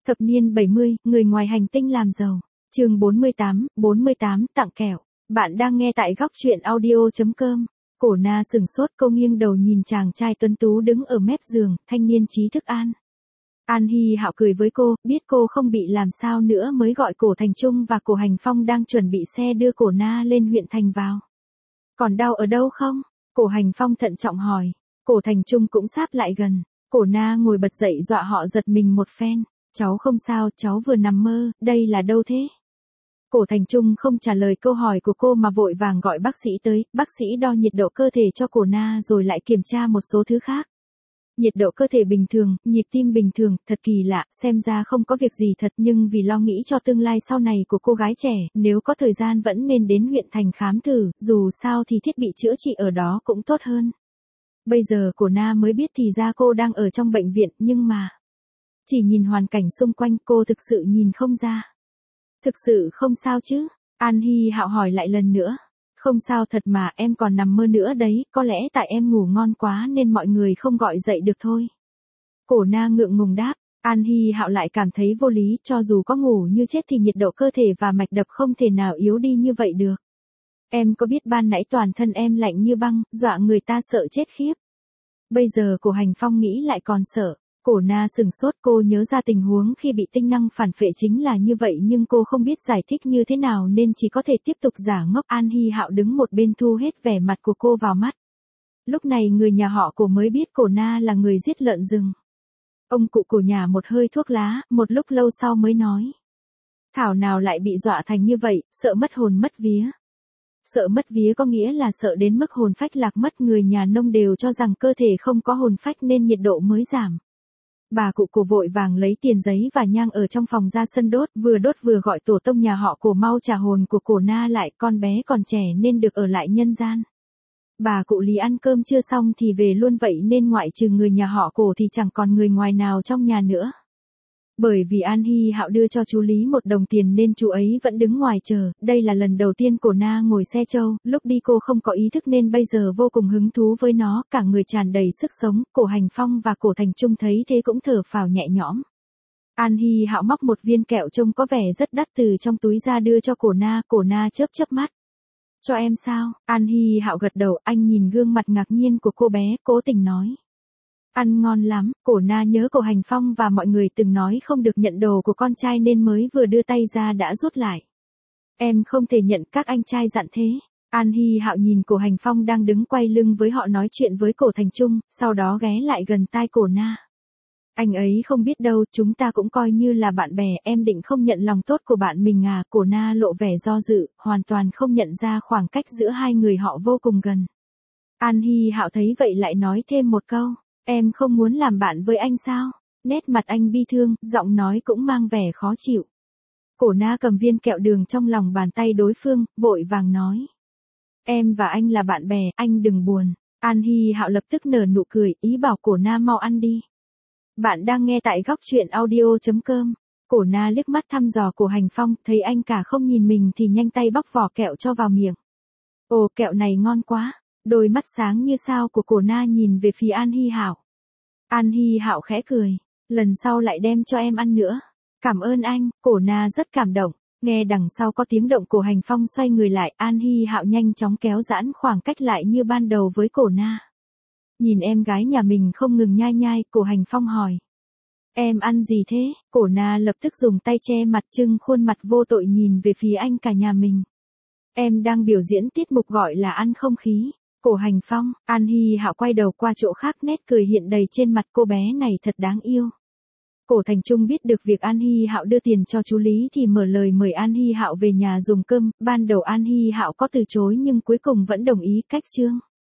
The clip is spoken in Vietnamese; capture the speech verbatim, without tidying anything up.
Thập niên bảy mươi, người ngoài hành tinh làm giàu. Chương bốn mươi tám, bốn mươi tám tặng kẹo. Bạn đang nghe tại góc truyện audio chấm com. Cổ Na sừng sốt, cô nghiêng đầu nhìn chàng trai tuấn tú đứng ở mép giường, thanh niên trí thức An. An Hi Hạo cười với cô, biết cô không bị làm sao nữa mới gọi Cổ Thành Trung và Cổ Hành Phong đang chuẩn bị xe đưa Cổ Na lên huyện thành vào. Còn đau ở đâu không? Cổ Hành Phong thận trọng hỏi. Cổ Thành Trung cũng sáp lại gần. Cổ Na ngồi bật dậy dọa họ giật mình một phen. Cháu không sao, cháu vừa nằm mơ, đây là đâu thế? Cổ Thành Trung không trả lời câu hỏi của cô mà vội vàng gọi bác sĩ tới, bác sĩ đo nhiệt độ cơ thể cho Cổ Na rồi lại kiểm tra một số thứ khác. Nhiệt độ cơ thể bình thường, nhịp tim bình thường, thật kỳ lạ, xem ra không có việc gì thật nhưng vì lo nghĩ cho tương lai sau này của cô gái trẻ, nếu có thời gian vẫn nên đến huyện thành khám thử, dù sao thì thiết bị chữa trị ở đó cũng tốt hơn. Bây giờ Cổ Na mới biết thì ra cô đang ở trong bệnh viện, nhưng mà chỉ nhìn hoàn cảnh xung quanh cô thực sự nhìn không ra. Thực sự không sao chứ? An Hi Hạo hỏi lại lần nữa. Không sao thật mà, em còn nằm mơ nữa đấy, có lẽ tại em ngủ ngon quá nên mọi người không gọi dậy được thôi. Cổ Na ngượng ngùng đáp. An Hi Hạo lại cảm thấy vô lý, cho dù có ngủ như chết thì nhiệt độ cơ thể và mạch đập không thể nào yếu đi như vậy được. Em có biết ban nãy toàn thân em lạnh như băng, dọa người ta sợ chết khiếp. Bây giờ Cổ Hành Phong nghĩ lại còn sợ. Cổ Na sừng sốt, cô nhớ ra tình huống khi bị tinh năng phản phệ chính là như vậy nhưng cô không biết giải thích như thế nào nên chỉ có thể tiếp tục giả ngốc. An Hi Hạo đứng một bên thu hết vẻ mặt của cô vào mắt. Lúc này người nhà họ Cổ mới biết Cổ Na là người giết lợn rừng. Ông cụ Cổ nhả một hơi thuốc lá, một lúc lâu sau mới nói. Thảo nào lại bị dọa thành như vậy, sợ mất hồn mất vía. Sợ mất vía có nghĩa là sợ đến mức hồn phách lạc mất, người nhà nông đều cho rằng cơ thể không có hồn phách nên nhiệt độ mới giảm. Bà cụ Cổ vội vàng lấy tiền giấy và nhang ở trong phòng ra sân đốt, vừa đốt vừa gọi tổ tông nhà họ Cổ mau trả hồn của Cổ Na lại, con bé còn trẻ nên được ở lại nhân gian. Bà cụ Lý ăn cơm chưa xong thì về luôn vậy nên ngoại trừ người nhà họ Cổ thì chẳng còn người ngoài nào trong nhà nữa. Bởi vì An Hi Hạo đưa cho chú Lý một đồng tiền nên chú ấy vẫn đứng ngoài chờ, đây là lần đầu tiên Cổ Na ngồi xe trâu, lúc đi cô không có ý thức nên bây giờ vô cùng hứng thú với nó, cả người tràn đầy sức sống. Cổ Hành Phong và Cổ Thành Trung thấy thế cũng thở phào nhẹ nhõm. An Hi Hạo móc một viên kẹo trông có vẻ rất đắt từ trong túi ra đưa cho Cổ Na, Cổ Na chớp chớp mắt. Cho em sao? An Hi Hạo gật đầu, anh nhìn gương mặt ngạc nhiên của cô bé, cố tình nói. Ăn ngon lắm. Cổ Na nhớ Cổ Hành Phong và mọi người từng nói không được nhận đồ của con trai nên mới vừa đưa tay ra đã rút lại. Em không thể nhận, các anh trai dặn thế. An Hi Hạo nhìn Cổ Hành Phong đang đứng quay lưng với họ nói chuyện với Cổ Thành Trung, sau đó ghé lại gần tai Cổ Na. Anh ấy không biết đâu, chúng ta cũng coi như là bạn bè, em định không nhận lòng tốt của bạn mình à? Cổ Na lộ vẻ do dự, hoàn toàn không nhận ra khoảng cách giữa hai người họ vô cùng gần. An Hi Hạo thấy vậy lại nói thêm một câu. Em không muốn làm bạn với anh sao? Nét mặt anh bi thương, giọng nói cũng mang vẻ khó chịu. Cổ Na cầm viên kẹo đường trong lòng bàn tay đối phương, vội vàng nói. Em và anh là bạn bè, anh đừng buồn. An Hi Hạo lập tức nở nụ cười, ý bảo Cổ Na mau ăn đi. Bạn đang nghe tại góc truyện audio chấm com. Cổ Na liếc mắt thăm dò Cổ Hành Phong, thấy anh cả không nhìn mình thì nhanh tay bóc vỏ kẹo cho vào miệng. Ồ, kẹo này ngon quá. Đôi mắt sáng như sao của Cổ Na nhìn về phía An Hi Hạo. An Hi Hạo khẽ cười, lần sau lại đem cho em ăn nữa. Cảm ơn anh. Cổ Na rất cảm động. Nghe đằng sau có tiếng động, Cổ Hành Phong xoay người lại, An Hi Hạo nhanh chóng kéo giãn khoảng cách lại như ban đầu với Cổ Na. Nhìn em gái nhà mình không ngừng nhai nhai, Cổ Hành Phong hỏi. Em ăn gì thế? Cổ Na lập tức dùng tay che mặt, trưng khuôn mặt vô tội nhìn về phía anh cả nhà mình. Em đang biểu diễn tiết mục gọi là ăn không khí. Cổ Hành Phong. An Hi Hạo quay đầu qua chỗ khác, nét cười hiện đầy trên mặt, cô bé này thật đáng yêu. Cổ Thành Trung biết được việc An Hi Hạo đưa tiền cho chú Lý thì mở lời mời An Hi Hạo về nhà dùng cơm, ban đầu An Hi Hạo có từ chối nhưng cuối cùng vẫn đồng ý. Cách chương